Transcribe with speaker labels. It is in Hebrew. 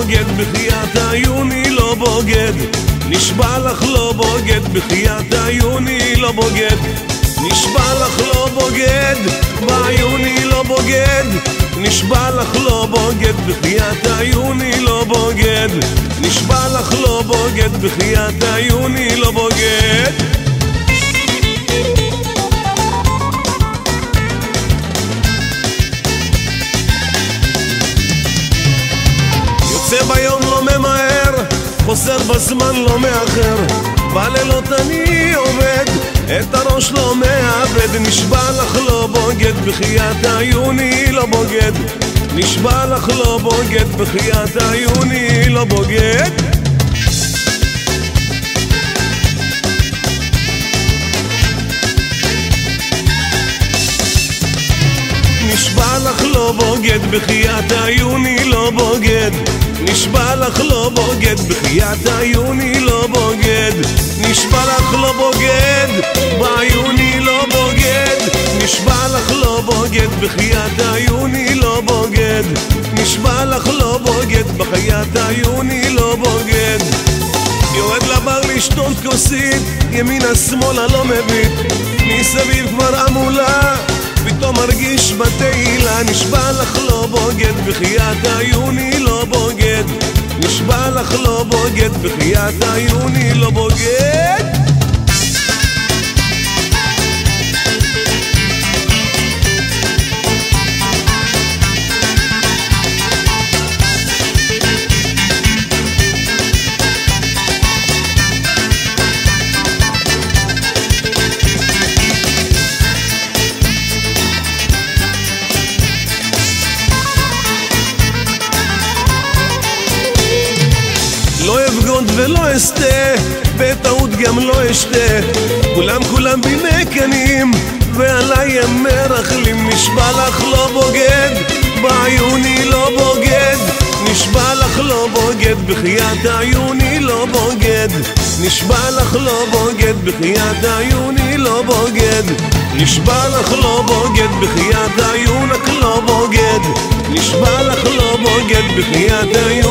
Speaker 1: בוגד, בחיית עיוני לא בוגד. נשבע לך לא בוגד, בחיית עיוני לא בוגד. נשבע לך לא בוגד, בעיוני לא בוגד. נשבע לך לא בוגד, בחיית עיוני לא בוגד. נשבע לך לא בוגד, בחיית עיוני לא בוגד. יוצא ביום לא ממהר, חוזר בזמן לא מאחר. בלילות אני עובד, את הראש לא מאבד. נשבע לך לא בוגד, בחיית עיוני לא בוגד. נשבע לך לא בוגד, בחיית עיוני לא בוגד. נשבע לך לא בוגד, בחיית עיוני לא בוגד. נשבע לך לא בוגד, בחיית עיוני לא בוגד. נשבע לך לא בוגד, בעיוני לא בוגד. נשבע לך לא בוגד, בחיית עיוני לא בוגד. נשבע לך לא בוגד, בחיית עיוני לא בוגד. יורד לבר לשתות כוסית, ימינה שמאלה לא מביט. מסביב כבר עמולה, פתאום מרגיש בתהילה. נשבע לך לא בוגד, בחיית עיוני לא בוגד. נשבע לך לא בוגד, בחיית עיוני לא בוגד. לא אבגוד ולא אסתה, בטעות גם לא אשתה. כולם במקנים, ועליי הם מרחלים. נשבע לך לא בוגד, בעיוני לא בוגד. נשבע לך לא בוגד, בחיית עיוני לא בוגד. נשבע לך לא בוגד, בחיית עיוני לא בוגד. נשבע לך לא בוגד, בחיית עיונק לא בוגד. נשבע לך לא בוגד, בחיית עיונק